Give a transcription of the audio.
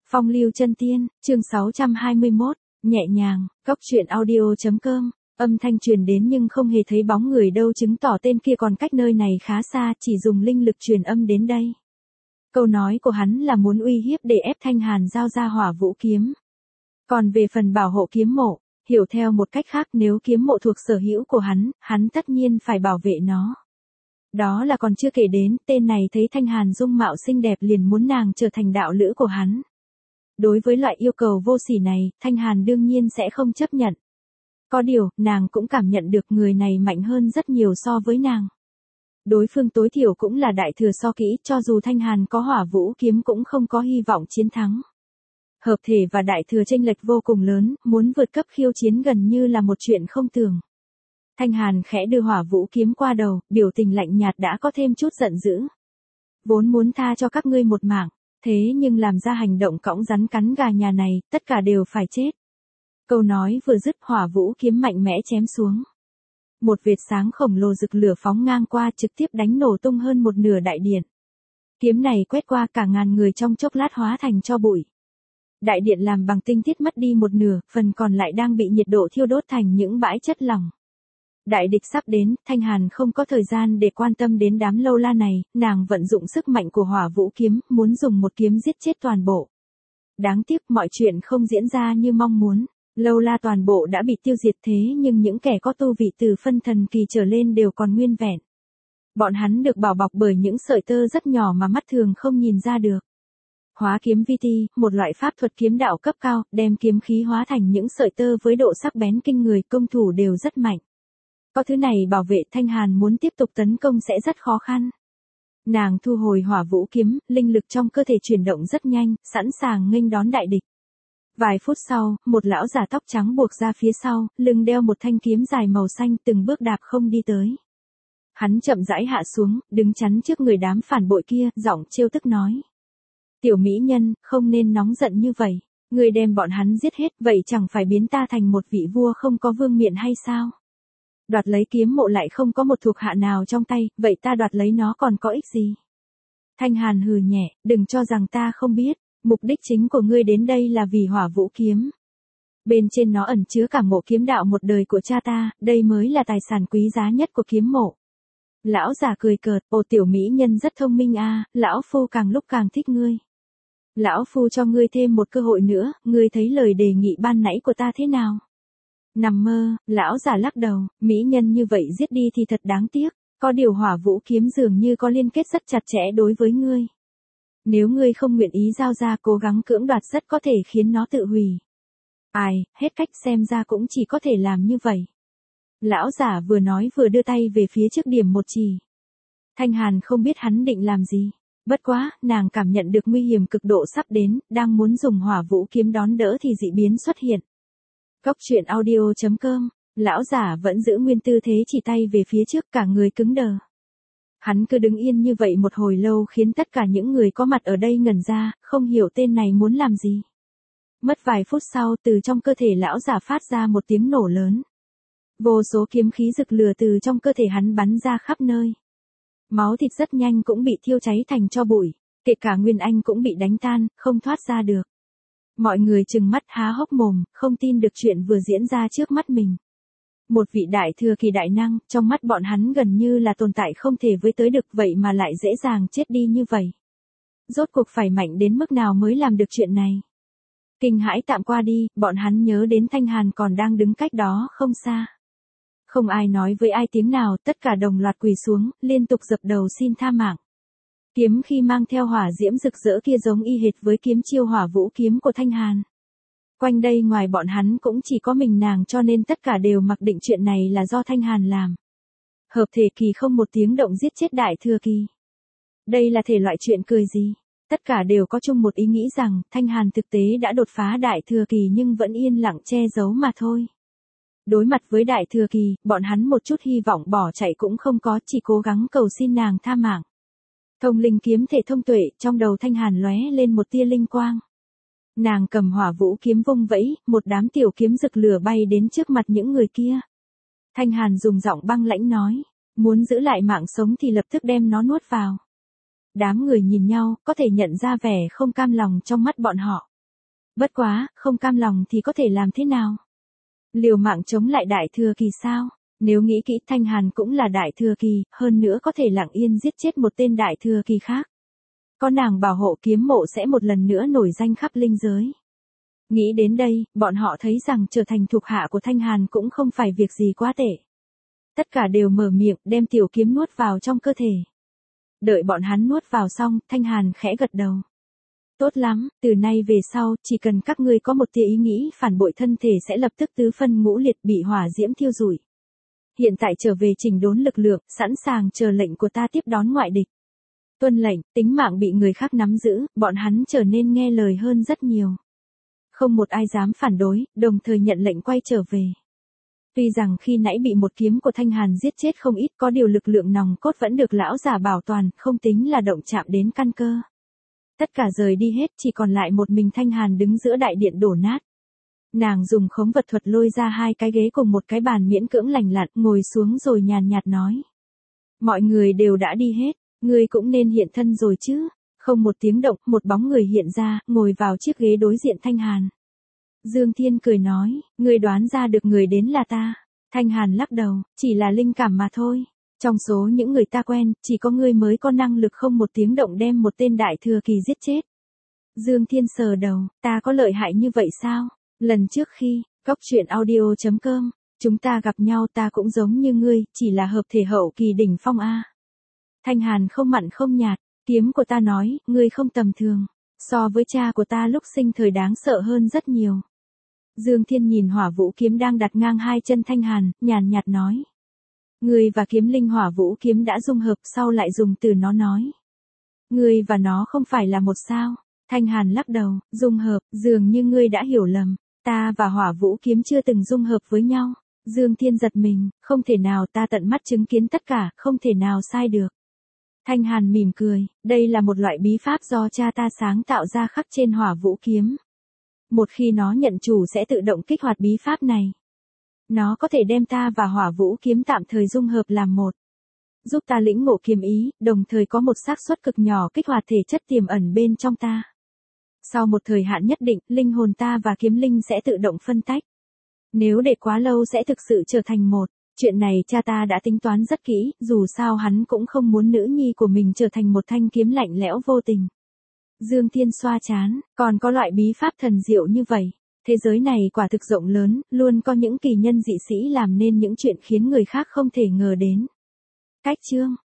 Phong lưu chân tiên, chương 621, nhẹ nhàng, góc truyện audio.com, âm thanh truyền đến nhưng không hề thấy bóng người đâu, chứng tỏ tên kia còn cách nơi này khá xa, chỉ dùng linh lực truyền âm đến đây. Câu nói của hắn là muốn uy hiếp để ép Thanh Hàn giao ra Hỏa Vũ kiếm. Còn về phần bảo hộ kiếm mộ, hiểu theo một cách khác, nếu kiếm mộ thuộc sở hữu của hắn tất nhiên phải bảo vệ nó. Đó là còn chưa kể đến, tên này thấy Thanh Hàn dung mạo xinh đẹp liền muốn nàng trở thành đạo lữ của hắn. Đối với loại yêu cầu vô sỉ này, Thanh Hàn đương nhiên sẽ không chấp nhận. Có điều, nàng cũng cảm nhận được người này mạnh hơn rất nhiều so với nàng. Đối phương tối thiểu cũng là đại thừa so kỹ, cho dù Thanh Hàn có Hỏa Vũ kiếm cũng không có hy vọng chiến thắng. Hợp thể và đại thừa chênh lệch vô cùng lớn, muốn vượt cấp khiêu chiến gần như là một chuyện không tưởng. Thanh Hàn khẽ đưa Hỏa Vũ kiếm qua đầu, biểu tình lạnh nhạt đã có thêm chút giận dữ. Vốn muốn tha cho các ngươi một mạng, thế nhưng làm ra hành động cõng rắn cắn gà nhà này, tất cả đều phải chết. Câu nói vừa dứt, Hỏa Vũ kiếm mạnh mẽ chém xuống. Một vệt sáng khổng lồ rực lửa phóng ngang qua, trực tiếp đánh nổ tung hơn một nửa đại điện. Kiếm này quét qua cả ngàn người trong chốc lát hóa thành tro bụi. Đại điện làm bằng tinh thiết mất đi một nửa, phần còn lại đang bị nhiệt độ thiêu đốt thành những bãi chất lỏng. Đại địch sắp đến, Thanh Hàn không có thời gian để quan tâm đến đám lâu la này, nàng vận dụng sức mạnh của Hỏa Vũ kiếm, muốn dùng một kiếm giết chết toàn bộ. Đáng tiếc mọi chuyện không diễn ra như mong muốn, lâu la toàn bộ đã bị tiêu diệt, thế nhưng những kẻ có tu vị từ phân thần kỳ trở lên đều còn nguyên vẹn. Bọn hắn được bảo bọc bởi những sợi tơ rất nhỏ mà mắt thường không nhìn ra được. Hóa kiếm vi ti, một loại pháp thuật kiếm đạo cấp cao, đem kiếm khí hóa thành những sợi tơ với độ sắc bén kinh người, công thủ đều rất mạnh. Có thứ này bảo vệ, Thanh Hàn muốn tiếp tục tấn công sẽ rất khó khăn. Nàng thu hồi Hỏa Vũ kiếm, linh lực trong cơ thể chuyển động rất nhanh, sẵn sàng nghênh đón đại địch. Vài phút sau, một lão già tóc trắng buộc ra phía sau, lưng đeo một thanh kiếm dài màu xanh, từng bước đạp không đi tới. Hắn chậm rãi hạ xuống, đứng chắn trước người đám phản bội kia, giọng trêu tức nói. Tiểu mỹ nhân, không nên nóng giận như vậy. Người đem bọn hắn giết hết, vậy chẳng phải biến ta thành một vị vua không có vương miện hay sao? Đoạt lấy kiếm mộ lại không có một thuộc hạ nào trong tay, vậy ta đoạt lấy nó còn có ích gì? Thanh Hàn hừ nhẹ, đừng cho rằng ta không biết, mục đích chính của ngươi đến đây là vì Hỏa Vũ kiếm. Bên trên nó ẩn chứa cả mộ kiếm đạo một đời của cha ta, đây mới là tài sản quý giá nhất của kiếm mộ. Lão già cười cợt, ồ tiểu mỹ nhân rất thông minh a, lão phu càng lúc càng thích ngươi. Lão phu cho ngươi thêm một cơ hội nữa, ngươi thấy lời đề nghị ban nãy của ta thế nào? Nằm mơ, lão già lắc đầu, mỹ nhân như vậy giết đi thì thật đáng tiếc, có điều Hỏa Vũ kiếm dường như có liên kết rất chặt chẽ đối với ngươi. Nếu ngươi không nguyện ý giao ra, cố gắng cưỡng đoạt rất có thể khiến nó tự hủy. Ai, hết cách, xem ra cũng chỉ có thể làm như vậy. Lão giả vừa nói vừa đưa tay về phía trước điểm một chỉ. Thanh Hàn không biết hắn định làm gì. Bất quá, nàng cảm nhận được nguy hiểm cực độ sắp đến, đang muốn dùng Hỏa Vũ kiếm đón đỡ thì dị biến xuất hiện. Góc truyện audio.com, lão giả vẫn giữ nguyên tư thế chỉ tay về phía trước, cả người cứng đờ. Hắn cứ đứng yên như vậy một hồi lâu khiến tất cả những người có mặt ở đây ngẩn ra, không hiểu tên này muốn làm gì. Mất vài phút sau, từ trong cơ thể lão giả phát ra một tiếng nổ lớn. Vô số kiếm khí rực lửa từ trong cơ thể hắn bắn ra khắp nơi. Máu thịt rất nhanh cũng bị thiêu cháy thành tro bụi, kể cả Nguyên Anh cũng bị đánh tan, không thoát ra được. Mọi người trừng mắt há hốc mồm, không tin được chuyện vừa diễn ra trước mắt mình. Một vị đại thừa kỳ đại năng, trong mắt bọn hắn gần như là tồn tại không thể với tới được, vậy mà lại dễ dàng chết đi như vậy. Rốt cuộc phải mạnh đến mức nào mới làm được chuyện này? Kinh hãi tạm qua đi, bọn hắn nhớ đến Thanh Hàn còn đang đứng cách đó không xa. Không ai nói với ai tiếng nào, tất cả đồng loạt quỳ xuống, liên tục dập đầu xin tha mạng. Kiếm khi mang theo hỏa diễm rực rỡ kia giống y hệt với kiếm chiêu Hỏa Vũ kiếm của Thanh Hàn. Quanh đây ngoài bọn hắn cũng chỉ có mình nàng, cho nên tất cả đều mặc định chuyện này là do Thanh Hàn làm. Hợp thể kỳ không một tiếng động giết chết đại thừa kỳ. Đây là thể loại chuyện cười gì? Tất cả đều có chung một ý nghĩ rằng Thanh Hàn thực tế đã đột phá đại thừa kỳ nhưng vẫn yên lặng che giấu mà thôi. Đối mặt với đại thừa kỳ, bọn hắn một chút hy vọng bỏ chạy cũng không có, chỉ cố gắng cầu xin nàng tha mạng. Thông linh kiếm thể thông tuệ, trong đầu Thanh Hàn lóe lên một tia linh quang. Nàng cầm Hỏa Vũ kiếm vung vẫy, một đám tiểu kiếm rực lửa bay đến trước mặt những người kia. Thanh Hàn dùng giọng băng lãnh nói, muốn giữ lại mạng sống thì lập tức đem nó nuốt vào. Đám người nhìn nhau, có thể nhận ra vẻ không cam lòng trong mắt bọn họ. Bất quá, không cam lòng thì có thể làm thế nào? Liều mạng chống lại đại thừa kỳ sao? Nếu nghĩ kỹ Thanh Hàn cũng là đại thừa kỳ, hơn nữa có thể lặng yên giết chết một tên đại thừa kỳ khác. Có nàng bảo hộ kiếm mộ sẽ một lần nữa nổi danh khắp linh giới. Nghĩ đến đây, bọn họ thấy rằng trở thành thuộc hạ của Thanh Hàn cũng không phải việc gì quá tệ. Tất cả đều mở miệng đem tiểu kiếm nuốt vào trong cơ thể. Đợi bọn hắn nuốt vào xong, Thanh Hàn khẽ gật đầu. Tốt lắm, từ nay về sau, chỉ cần các ngươi có một tia ý nghĩ phản bội thân thể sẽ lập tức tứ phân ngũ liệt bị hỏa diễm thiêu rụi. Hiện tại trở về chỉnh đốn lực lượng, sẵn sàng chờ lệnh của ta tiếp đón ngoại địch. Tuân lệnh, tính mạng bị người khác nắm giữ, bọn hắn trở nên nghe lời hơn rất nhiều. Không một ai dám phản đối, đồng thời nhận lệnh quay trở về. Tuy rằng khi nãy bị một kiếm của Thanh Hàn giết chết không ít, có điều lực lượng nòng cốt vẫn được lão già bảo toàn, không tính là động chạm đến căn cơ. Tất cả rời đi hết, chỉ còn lại một mình Thanh Hàn đứng giữa đại điện đổ nát. Nàng dùng khống vật thuật lôi ra 2 cái ghế cùng một cái bàn miễn cưỡng lành lặn, ngồi xuống rồi nhàn nhạt nói. Mọi người đều đã đi hết, ngươi cũng nên hiện thân rồi chứ. Không một tiếng động, một bóng người hiện ra, ngồi vào chiếc ghế đối diện Thanh Hàn. Dương Thiên cười nói, ngươi đoán ra được người đến là ta. Thanh Hàn lắc đầu, chỉ là linh cảm mà thôi. Trong số những người ta quen, chỉ có ngươi mới có năng lực không một tiếng động đem một tên đại thừa kỳ giết chết. Dương Thiên sờ đầu, ta có lợi hại như vậy sao? Lần trước khi, coctruyện.audio.com, chúng ta gặp nhau ta cũng giống như ngươi, chỉ là hợp thể hậu kỳ đỉnh phong A. Thanh Hàn không mặn không nhạt, kiếm của ta nói, ngươi không tầm thường. So với cha của ta lúc sinh thời đáng sợ hơn rất nhiều. Dương Thiên nhìn hỏa vũ kiếm đang đặt ngang 2 chân Thanh Hàn, nhàn nhạt nói. Ngươi và kiếm linh hỏa vũ kiếm đã dung hợp sau lại dùng từ nó nói. Ngươi và nó không phải là một sao. Thanh Hàn lắc đầu, dung hợp, dường như ngươi đã hiểu lầm. Ta và hỏa vũ kiếm chưa từng dung hợp với nhau. Dương Thiên giật mình, không thể nào ta tận mắt chứng kiến tất cả, không thể nào sai được. Thanh Hàn mỉm cười, đây là một loại bí pháp do cha ta sáng tạo ra khắc trên hỏa vũ kiếm. Một khi nó nhận chủ sẽ tự động kích hoạt bí pháp này. Nó có thể đem ta và hỏa vũ kiếm tạm thời dung hợp làm một. Giúp ta lĩnh ngộ kiếm ý, đồng thời có một xác suất cực nhỏ kích hoạt thể chất tiềm ẩn bên trong ta. Sau một thời hạn nhất định, linh hồn ta và kiếm linh sẽ tự động phân tách. Nếu để quá lâu sẽ thực sự trở thành một. Chuyện này cha ta đã tính toán rất kỹ, dù sao hắn cũng không muốn nữ nhi của mình trở thành một thanh kiếm lạnh lẽo vô tình. Dương Thiên xoa chán, còn có loại bí pháp thần diệu như vậy. Thế giới này quả thực rộng lớn, luôn có những kỳ nhân dị sĩ làm nên những chuyện khiến người khác không thể ngờ đến. Cách chương